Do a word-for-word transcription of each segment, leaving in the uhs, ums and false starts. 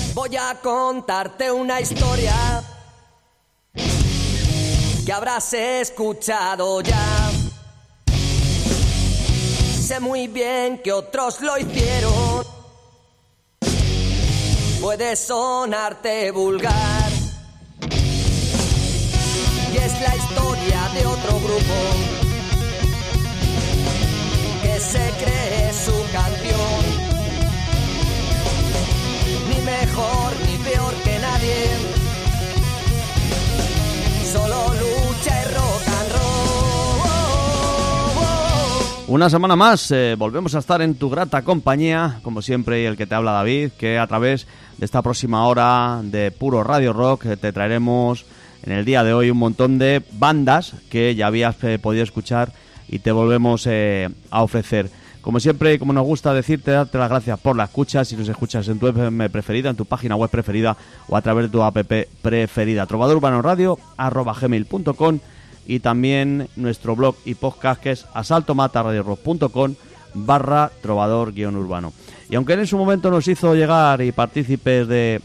Voy a contarte una historia que habrás escuchado ya. Sé muy bien que otros lo hicieron. Puede sonarte vulgar. Y es la historia de otro grupo que se cree su canción. Ni mejor ni peor que nadie. Solo lucha y rock and roll. Una semana más, eh, volvemos a estar en tu grata compañía, como siempre, y el que te habla David, que a través de esta próxima hora de puro Radio Rock eh, te traeremos en el día de hoy un montón de bandas que ya habías eh, podido escuchar y te volvemos eh, a ofrecer. Como siempre, como nos gusta decirte, darte las gracias por la escucha, si nos escuchas en tu F M preferida, en tu página web preferida o a través de tu app preferida, trovador urbano radio arroba gmail punto com, y también nuestro blog y podcast que es asaltomataradiorock.com barra trovador guión urbano. Y aunque en su momento nos hizo llegar y partícipes de,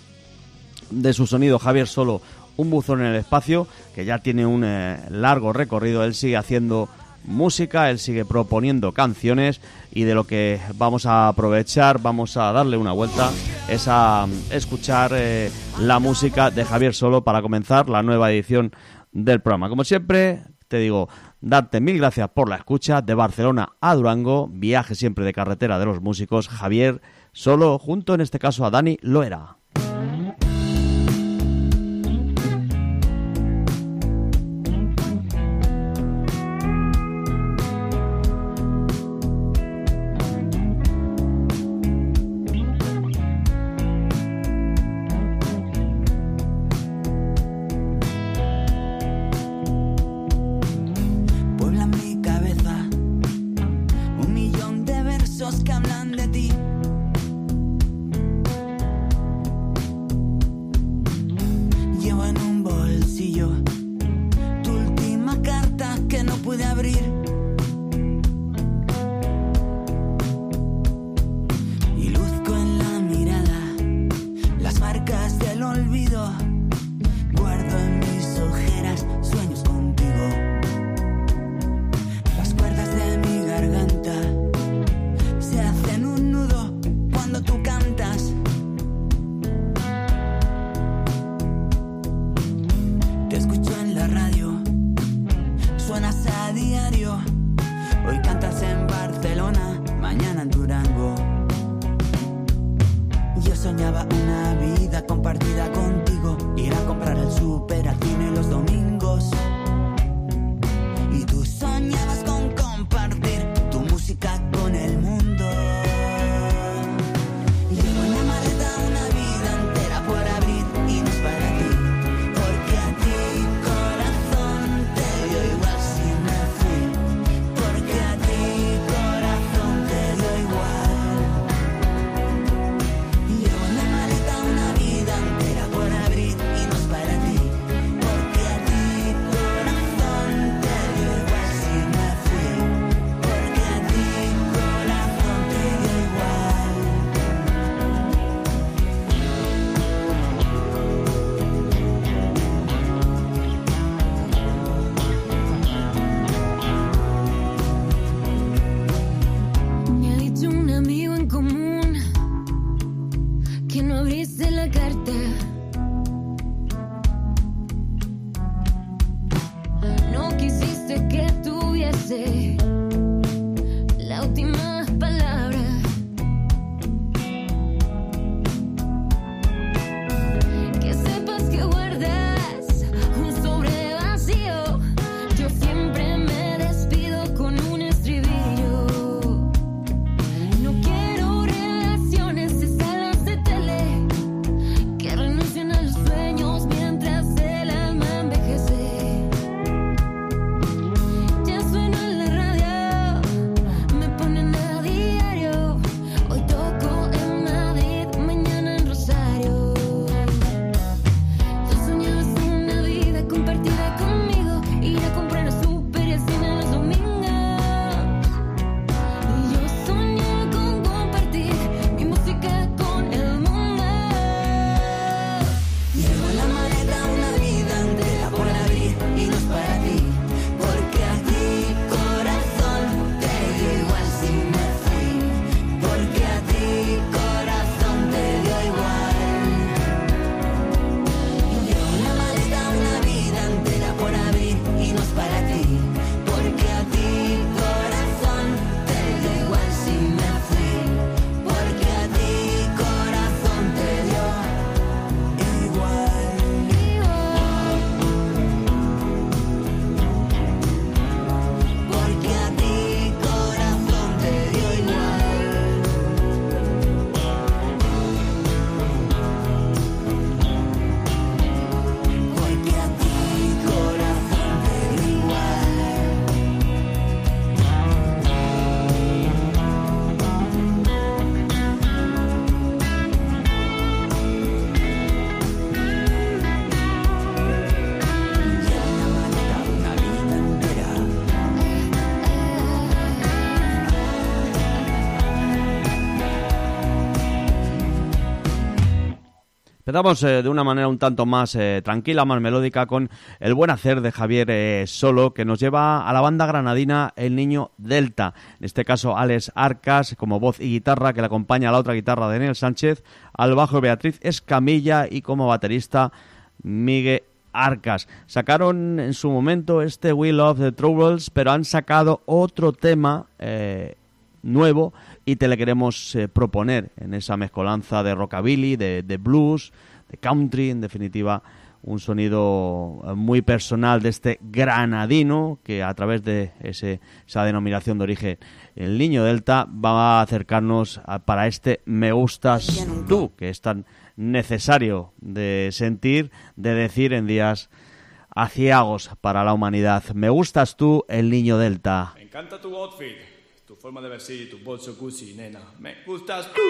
de su sonido Javier Solo, un buzón en el espacio, que ya tiene un eh, largo recorrido, él sigue haciendo música, él sigue proponiendo canciones, y de lo que vamos a aprovechar, vamos a darle una vuelta, es a escuchar eh, la música de Javier Solo para comenzar la nueva edición del programa. Como siempre, te digo, darte mil gracias por la escucha. De Barcelona a Durango, viaje siempre de carretera de los músicos, Javier Solo, junto en este caso a Dani Loera. Ya suena la radio. Empezamos eh, de una manera un tanto más eh, tranquila, más melódica, con el buen hacer de Javier eh, Solo, que nos lleva a la banda granadina El Niño Delta. En este caso, Alex Arcas como voz y guitarra, que le acompaña a la otra guitarra de Daniel Sánchez, al bajo Beatriz Escamilla y como baterista Miguel Arcas. Sacaron en su momento este We Love the Troubles, pero han sacado otro tema eh, nuevo y te le queremos eh, proponer en esa mezcolanza de rockabilly, de, de blues, de country, en definitiva un sonido muy personal de este granadino que a través de ese, esa denominación de origen El Niño Delta va a acercarnos a, para este Me Gustas Tú, que es tan necesario de sentir, de decir en días aciagos para la humanidad. Me Gustas Tú, El Niño Delta. Me encanta tu outfit, tu forma de vestir, tu bolso Gucci, nena. Me gustas tú.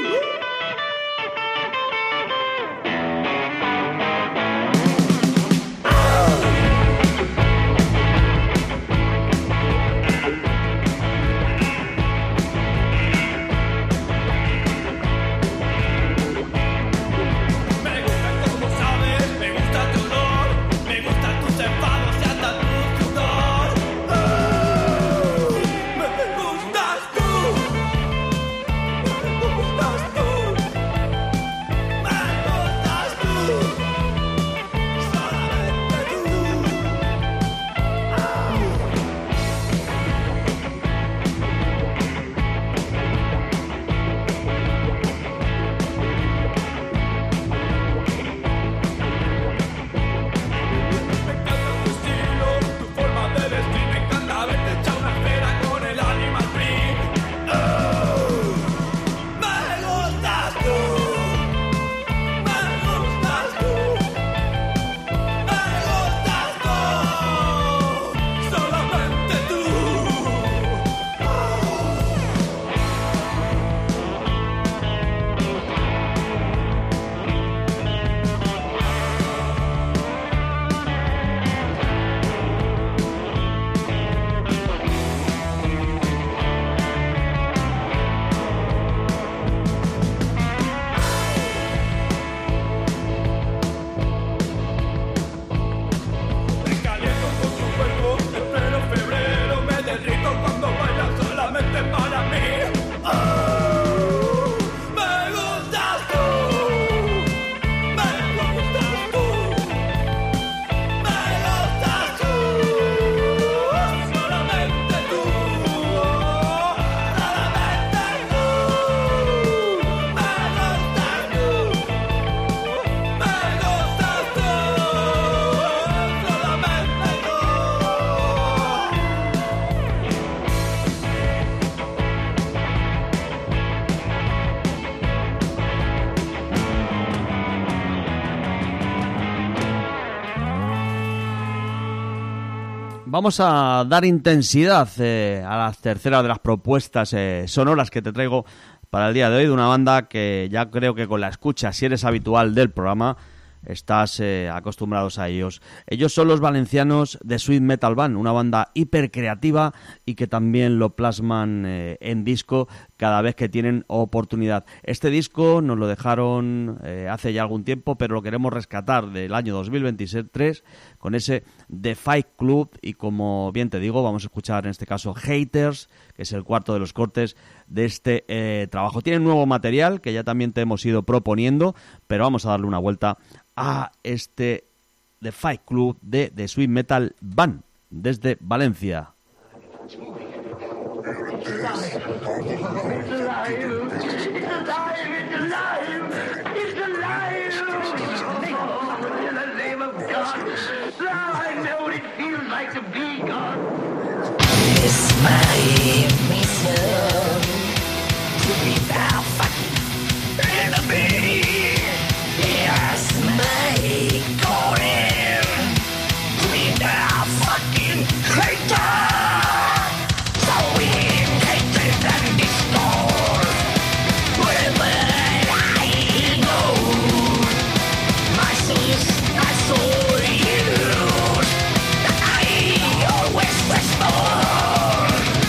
Vamos a dar intensidad eh, a la tercera de las propuestas eh, sonoras que te traigo para el día de hoy, de una banda que ya creo que con la escucha, si eres habitual del programa, estás eh, acostumbrados a ellos. Ellos son los valencianos de Sweet Metal Band, una banda hiper creativa y que también lo plasman eh, en disco cada vez que tienen oportunidad. Este disco nos lo dejaron eh, hace ya algún tiempo, pero lo queremos rescatar del año dos mil veintitrés con ese The Fight Club y, como bien te digo, vamos a escuchar en este caso Haters, que es el cuarto de los cortes de este eh, trabajo. Tienen nuevo material que ya también te hemos ido proponiendo, pero vamos a darle una vuelta a este The Fight Club de The Sweet Metal Band desde Valencia. Always whisper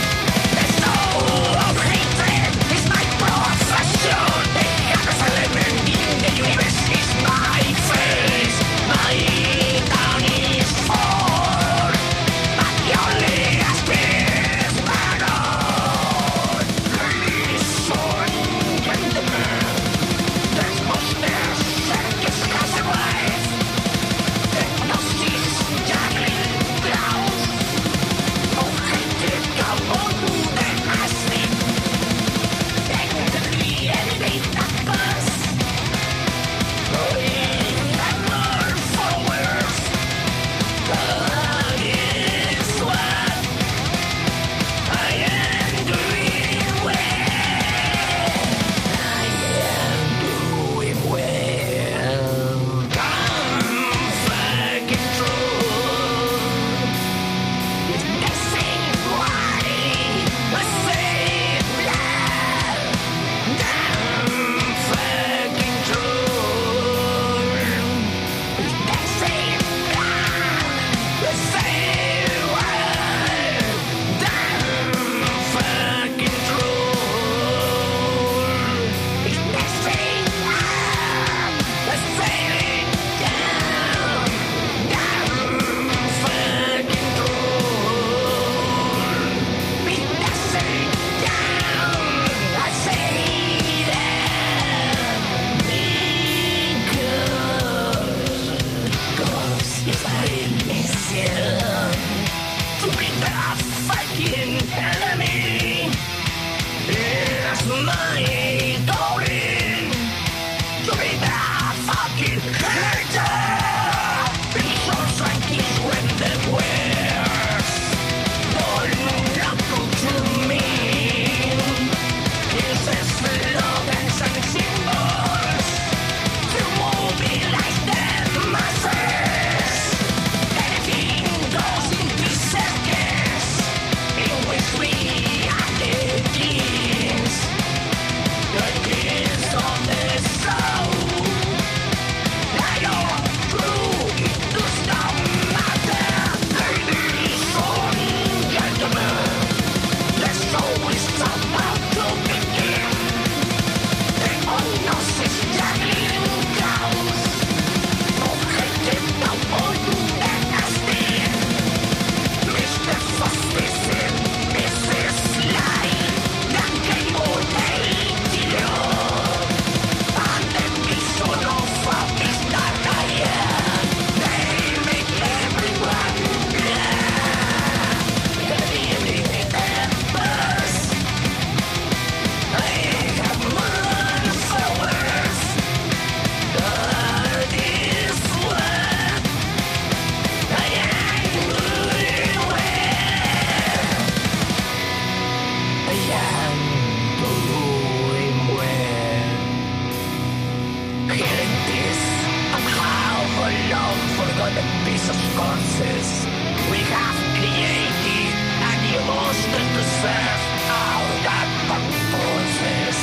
for the piece of corpses. We have created a new monster to serve our dark purposes.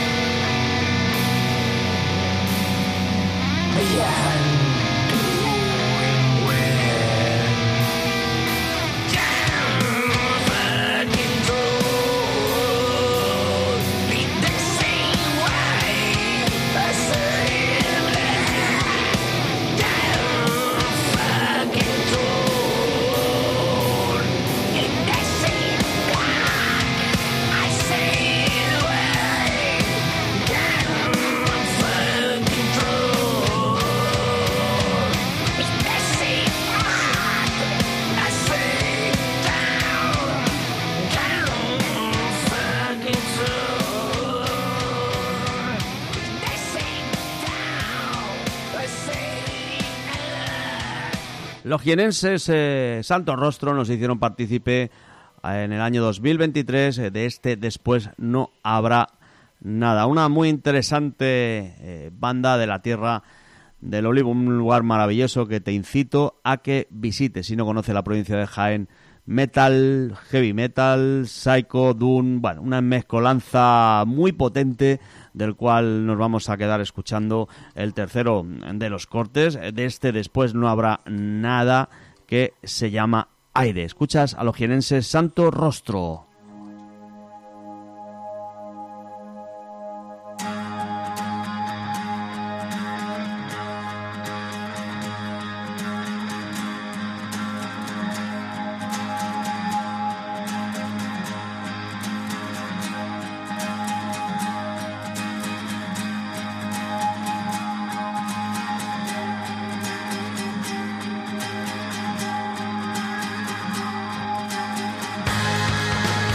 Beyond Los jienenses eh, Santo Rostro nos hicieron partícipe eh, en el año dos mil veintitrés eh, de este Después no habrá nada. Una muy interesante eh, banda de la tierra del Olivo, un lugar maravilloso que te incito a que visites. Si no conoces la provincia de Jaén, metal, heavy metal, psycho, doom, bueno, una mezcolanza muy potente del cual nos vamos a quedar escuchando el tercero de los cortes. De este Después no habrá nada, que se llama Aire. Escuchas a los jienenses Santo Rostro. Beyond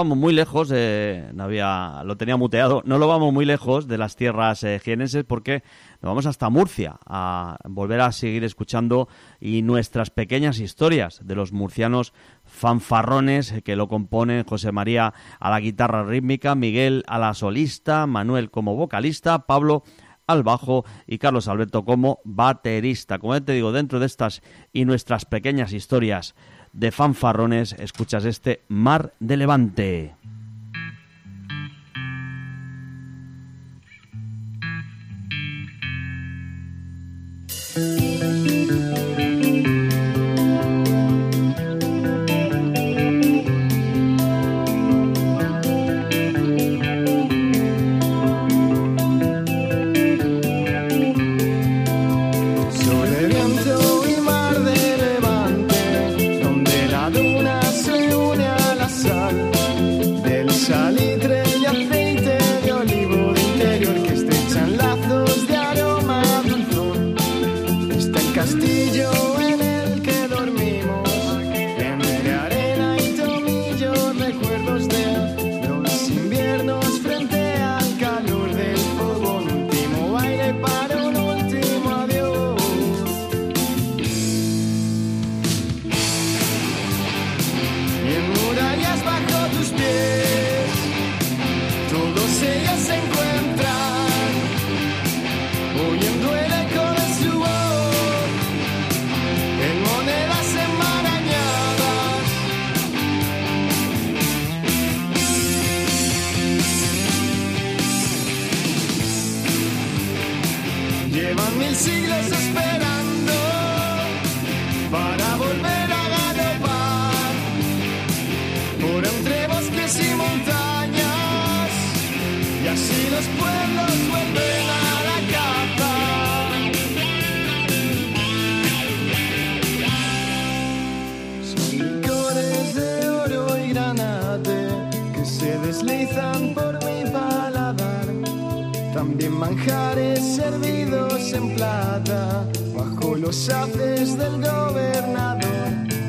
vamos muy lejos, eh, no había, lo tenía muteado, no lo vamos muy lejos de las tierras eh, jienenses porque nos vamos hasta Murcia a volver a seguir escuchando y nuestras pequeñas historias de los murcianos fanfarrones que lo componen: José María a la guitarra rítmica, Miguel a la solista, Manuel como vocalista, Pablo al bajo y Carlos Alberto como baterista. Como te digo, dentro de estas y nuestras pequeñas historias de fanfarrones, escuchas este Mar de Levante. Manjares servidos en plata bajo los haces del gobernador.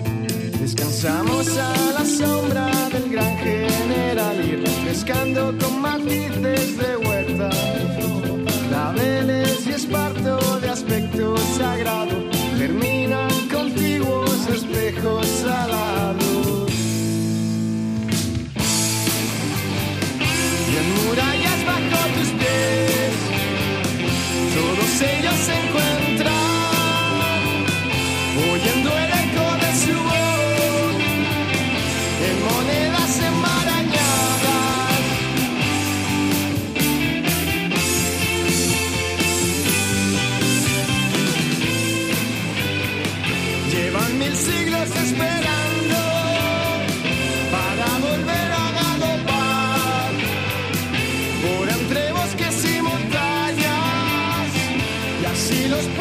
Descansamos a la sombra del gran general y refrescando con matices de huerta, claveles y esparto de aspecto sagrado terminan contiguos espejos salados. Y en murallas bajo tus pies todos ellos se encuentran, oyendo el eco de su voz, en monedas enmarañadas. Llevan mil siglos esperando para volver a galopar por entre bosques y montañas. Si los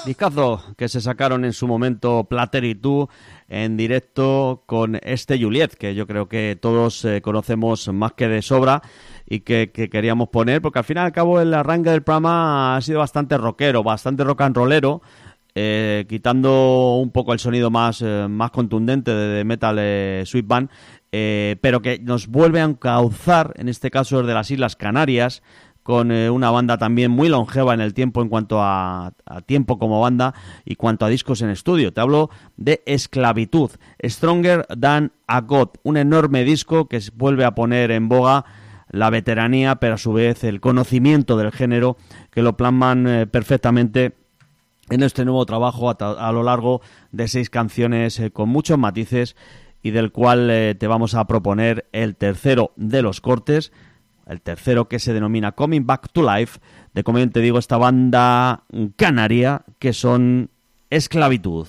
Discazo que se sacaron en su momento Plater y tú en directo con este Juliet, que yo creo que todos eh, conocemos más que de sobra y que, que queríamos poner, porque al fin y al cabo el arranque del programa ha sido bastante rockero, bastante rock and rollero, eh, quitando un poco el sonido más, eh, más contundente de, de Metal eh, Sweet Band, eh, pero que nos vuelve a encauzar, en este caso desde las Islas Canarias, con eh, una banda también muy longeva en el tiempo en cuanto a, a tiempo como banda y cuanto a discos en estudio. Te hablo de Esclavitud, Stronger Than a God, un enorme disco que vuelve a poner en boga la veteranía, pero a su vez el conocimiento del género, que lo plasman eh, perfectamente en este nuevo trabajo a, a lo largo de seis canciones eh, con muchos matices, y del cual eh, te vamos a proponer el tercero de los cortes, el tercero, que se denomina Coming Back to Life, de, como bien te digo, esta banda canaria que son Esclavitud.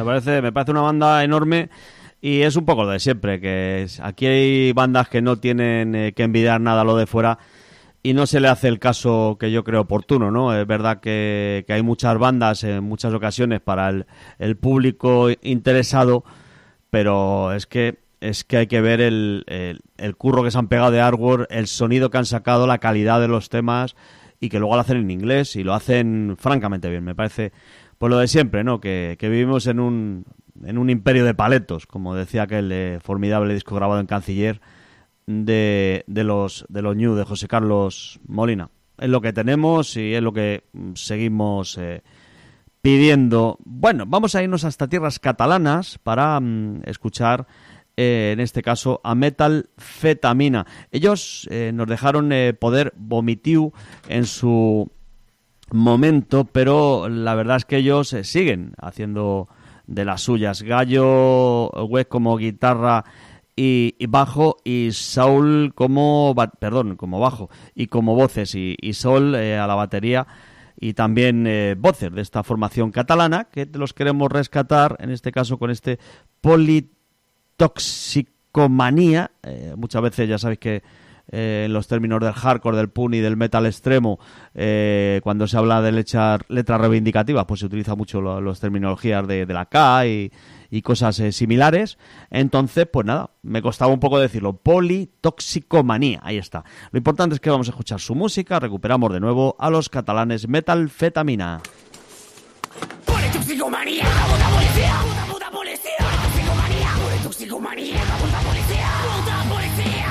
parece, me parece una banda enorme y es un poco lo de siempre, que es, aquí hay bandas que no tienen eh, que envidiar nada a lo de fuera y no se le hace el caso que yo creo oportuno, ¿no? Es verdad que, que hay muchas bandas en muchas ocasiones para el, el público interesado, pero es que es que hay que ver el, el, el curro que se han pegado de artwork, el sonido que han sacado, la calidad de los temas y que luego lo hacen en inglés y lo hacen francamente bien. Me parece, pues lo de siempre, ¿no? Que, que vivimos en un, en un imperio de paletos, como decía aquel eh, formidable disco grabado en Canciller de, de los de los New, de José Carlos Molina. Es lo que tenemos y es lo que seguimos eh, pidiendo. Bueno, vamos a irnos hasta tierras catalanas para mm, escuchar Eh, en este caso a Metal Fetamina. Ellos eh, nos dejaron eh, Poder Vomitiu en su momento, pero la verdad es que ellos eh, siguen haciendo de las suyas. Gallo West como guitarra y, y bajo, y Saul como perdón como bajo y como voces, y, y Sol eh, a la batería y también eh, voces de esta formación catalana, que los queremos rescatar en este caso con este Polit Toxicomanía. Eh, muchas veces ya sabéis que eh, en los términos del hardcore, del punk y del metal extremo, eh, cuando se habla de echar letras reivindicativas, pues se utiliza mucho lo, los terminologías de, de la K y, y cosas eh, similares. Entonces, pues nada, me costaba un poco decirlo. Politoxicomanía, ahí está. Lo importante es que vamos a escuchar su música. Recuperamos de nuevo a los catalanes Metal Fetamina. Politoxicomanía, la puta policía, puta puta policía. Politoxicomanía, politoxicomanía, la puta policía, puta policía.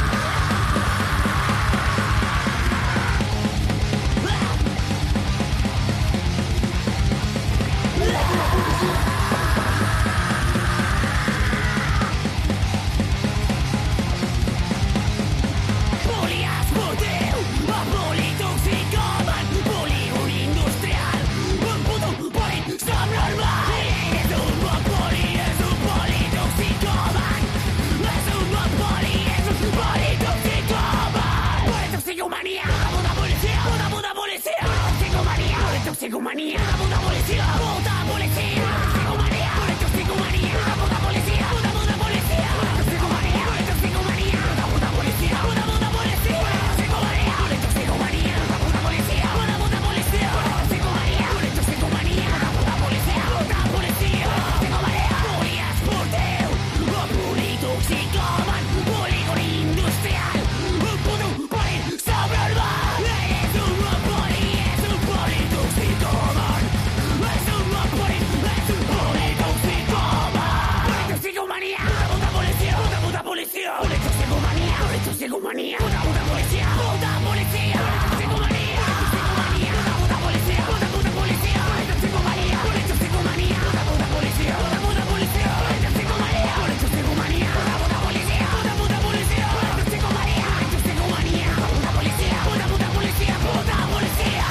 Polias bordeu, a politoxicoman, polígon industrial, un puto polit subnormal. És un bon poli, és un politoxicoman, és un bon poli, és un politoxicoman. Politoxicomanía, puta puta policía, puta puta policía. Politoxicomanía, politoxicomanía, puta puta policía, puta policía. Politoxicomanía, politoxicomanía, puta puta policía, puta puta policía. Politoxicomanía, politoxicomanía, puta puta policía, puta puta policía. Politoxicomanía, politoxicomanía, puta puta policía, puta puta policía. Politoxicomanía, politoxicomanía, puta puta policía, puta policía. Politoxicomanía, polias bordeu, a politoxicoman, polígon industrial, un puto polit subnormal. És un bon poli, és un politoxicoman, és un bon polit, és un politoxicoman. Politoxicomanía, puta policía, puta puta policía. Politoxicomanía, politoxicomanía, puta puta policía, puta policía. Politoxicomanía, politoxicomanía, puta puta policía, puta puta policía. Politoxicomanía, politoxicomanía, puta puta policía, puta puta policía. Politoxicomanía, politoxicomanía, puta puta policía, puta puta policía. Politoxicomanía, politoxicomanía, puta policía, puta puta policía, puta policía.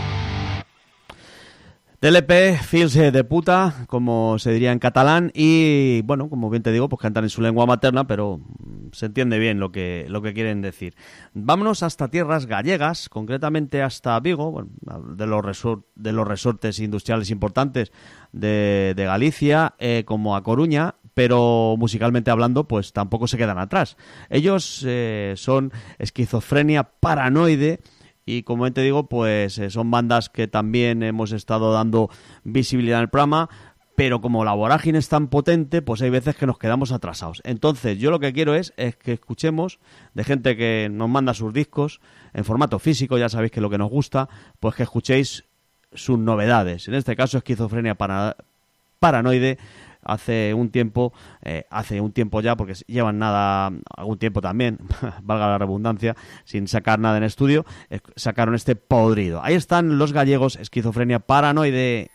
Del E P Fils de puta, como se diría en catalán, y bueno, como bien te digo, pues cantan en su lengua materna, pero se entiende bien lo que, lo que quieren decir. Vámonos hasta tierras gallegas, concretamente hasta Vigo, bueno, de los resort, de los resortes industriales importantes de, de Galicia, eh, como a Coruña, pero musicalmente hablando, pues tampoco se quedan atrás. Ellos eh, son Esquizofrenia Paranoide. Y como te digo, pues eh, son bandas que también hemos estado dando visibilidad en el programa, pero como la vorágine es tan potente, pues hay veces que nos quedamos atrasados. Entonces, yo lo que quiero es, es que escuchemos de gente que nos manda sus discos en formato físico, ya sabéis que lo que nos gusta, pues que escuchéis sus novedades. En este caso, Esquizofrenia para, Paranoide. Hace un tiempo, eh, hace un tiempo ya, porque llevan nada, algún tiempo también, valga la redundancia, sin sacar nada en estudio, eh, sacaron este Podrido. Ahí están los gallegos, Esquizofrenia Paranoide.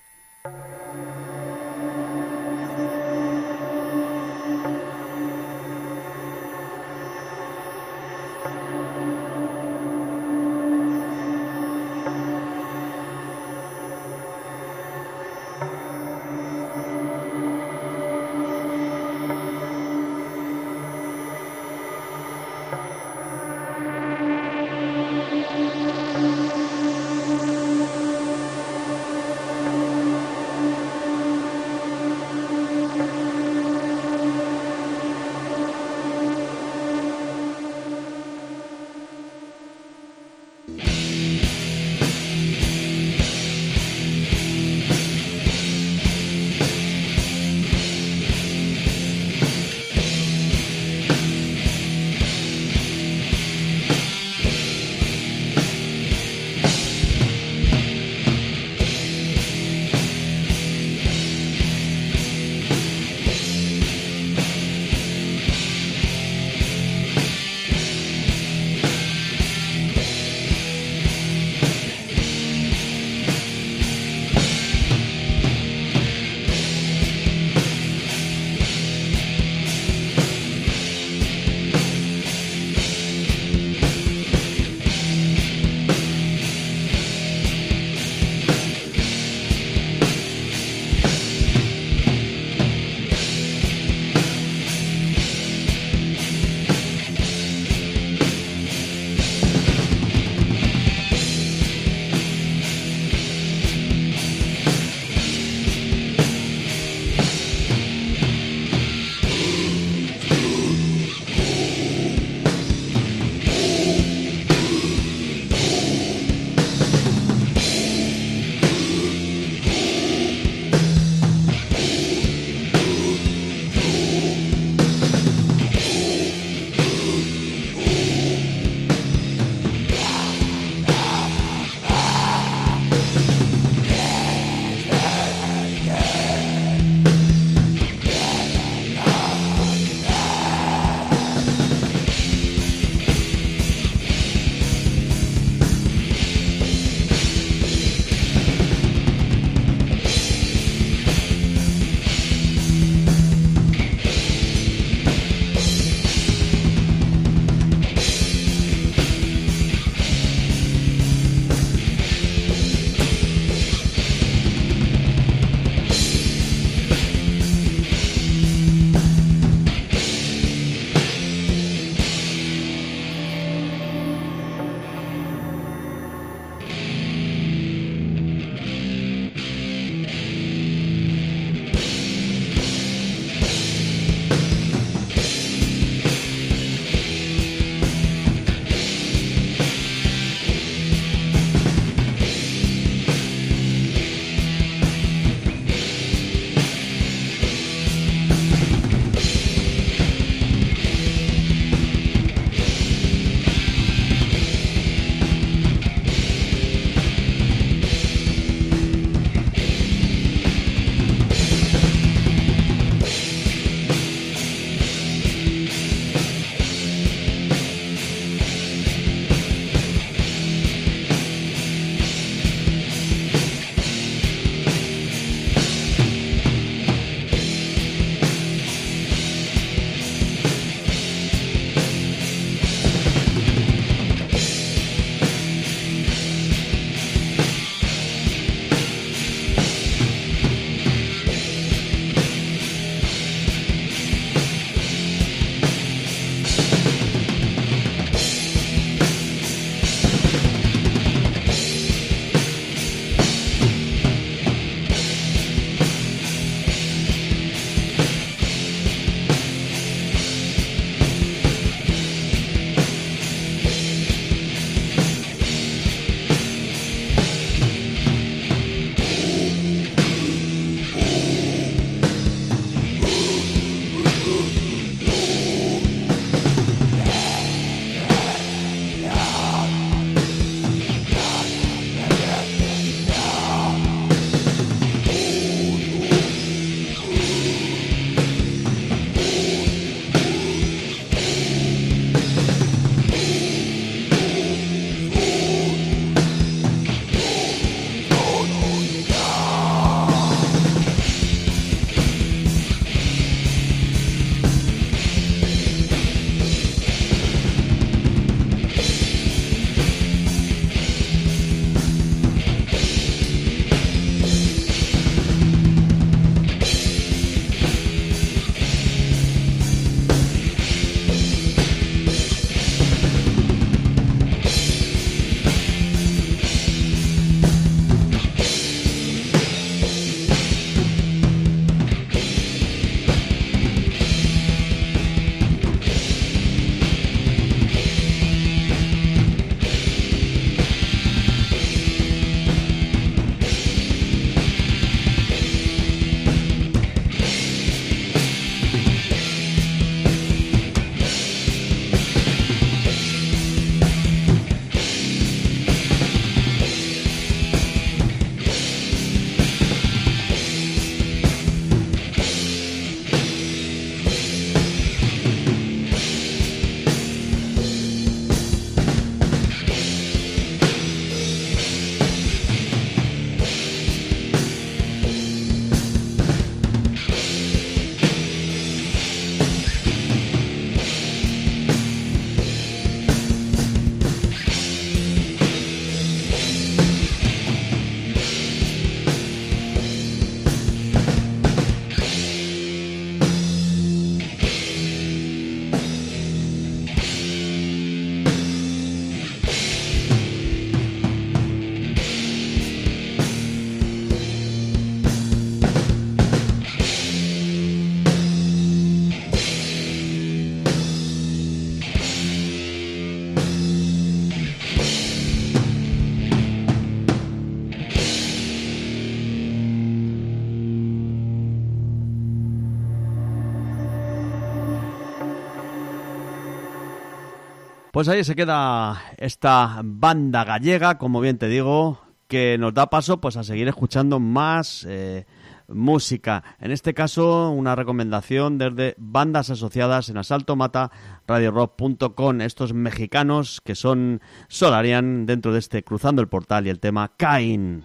Pues ahí se queda esta banda gallega, como bien te digo, que nos da paso pues a seguir escuchando más eh, música. En este caso, una recomendación desde bandas asociadas en Asalto Mata, radio rock punto com, estos mexicanos que son Solarian dentro de este Cruzando el Portal y el tema Cain.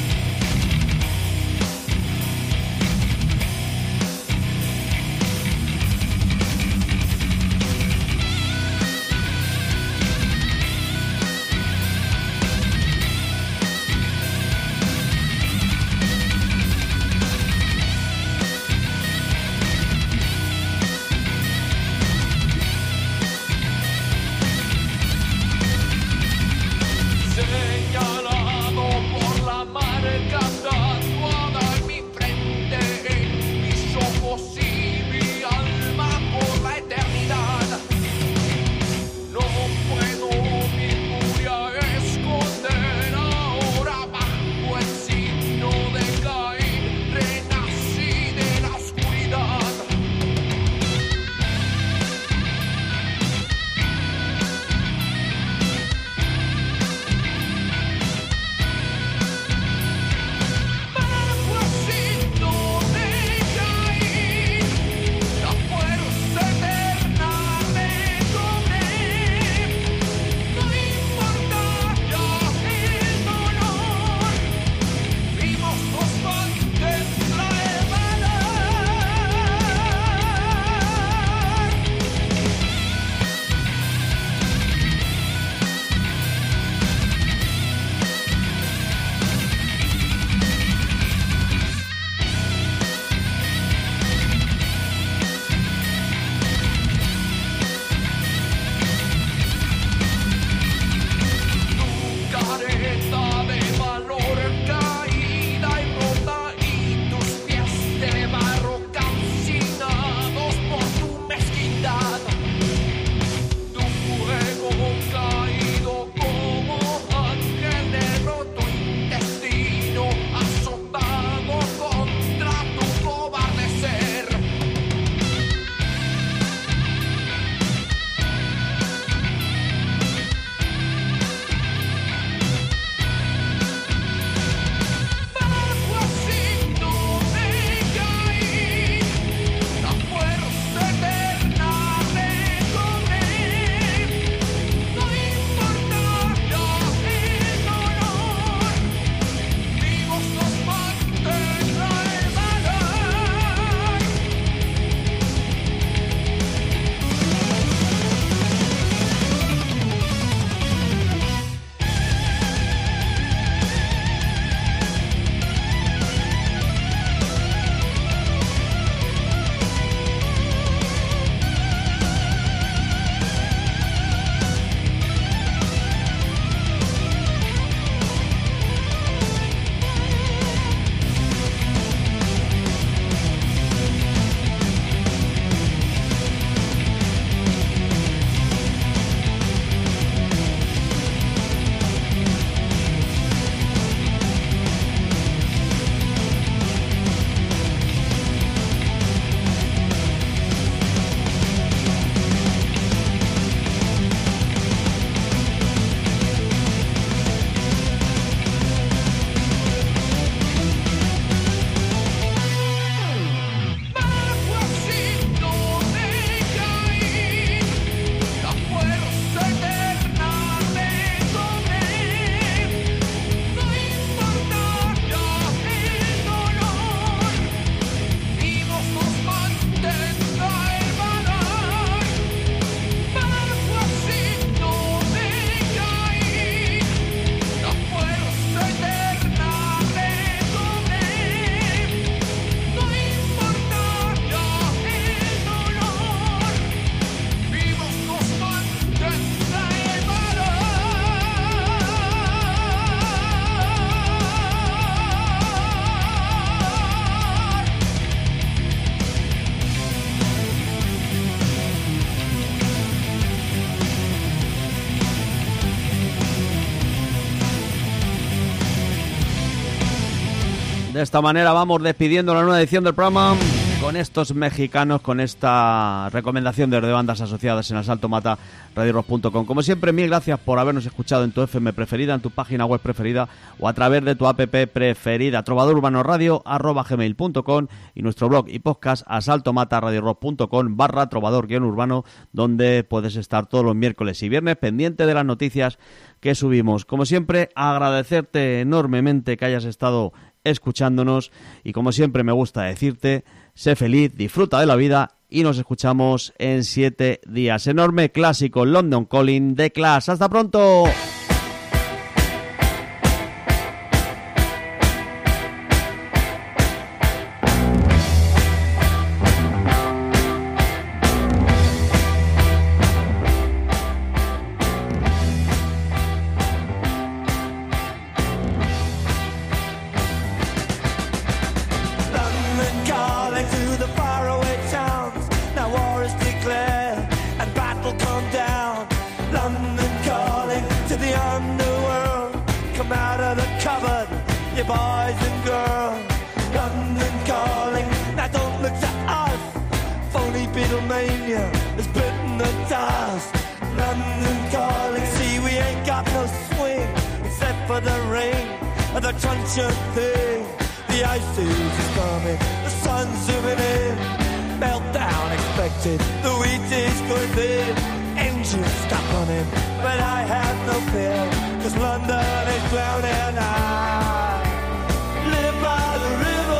Cain. de esta manera vamos despidiendo la nueva edición del programa con estos mexicanos, con esta recomendación desde bandas asociadas en Asalto Mata Radio Rock punto com. Como siempre, mil gracias por habernos escuchado en tu F M preferida, en tu página web preferida o a través de tu app preferida, trovador urbano radio arroba gmail punto com, y nuestro blog y podcast asalto mata radio rock punto com barra trovador guión urbano, donde puedes estar todos los miércoles y viernes pendiente de las noticias que subimos. Como siempre, agradecerte enormemente que hayas estado escuchándonos y como siempre me gusta decirte, sé feliz, disfruta de la vida y nos escuchamos en siete días. Enorme clásico London Calling de Clash. ¡Hasta pronto! Thing. The ice age is coming, the sun's zooming in, meltdown expected, the wheat is going thin, engines stop running, but I have no fear, cause London is drowning. I live by the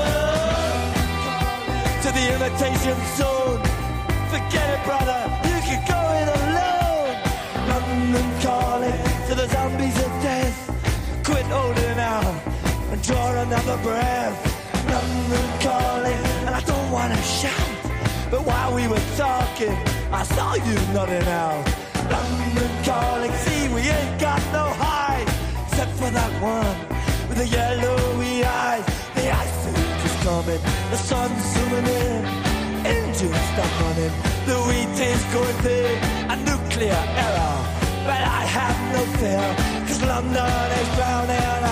river, to the imitation zone, forget it brother, you can go it alone, London calling to the zombies of death, quit holding out, and draw another breath. London calling, and I don't wanna shout, but while we were talking, I saw you nodding out. London calling, see we ain't got no hide, except for that one with the yellowy eyes. The ice age is coming, the sun's zooming in, engines stop running, the wheat is going thin, a nuclear error, but I have no fear, cause London is drowning.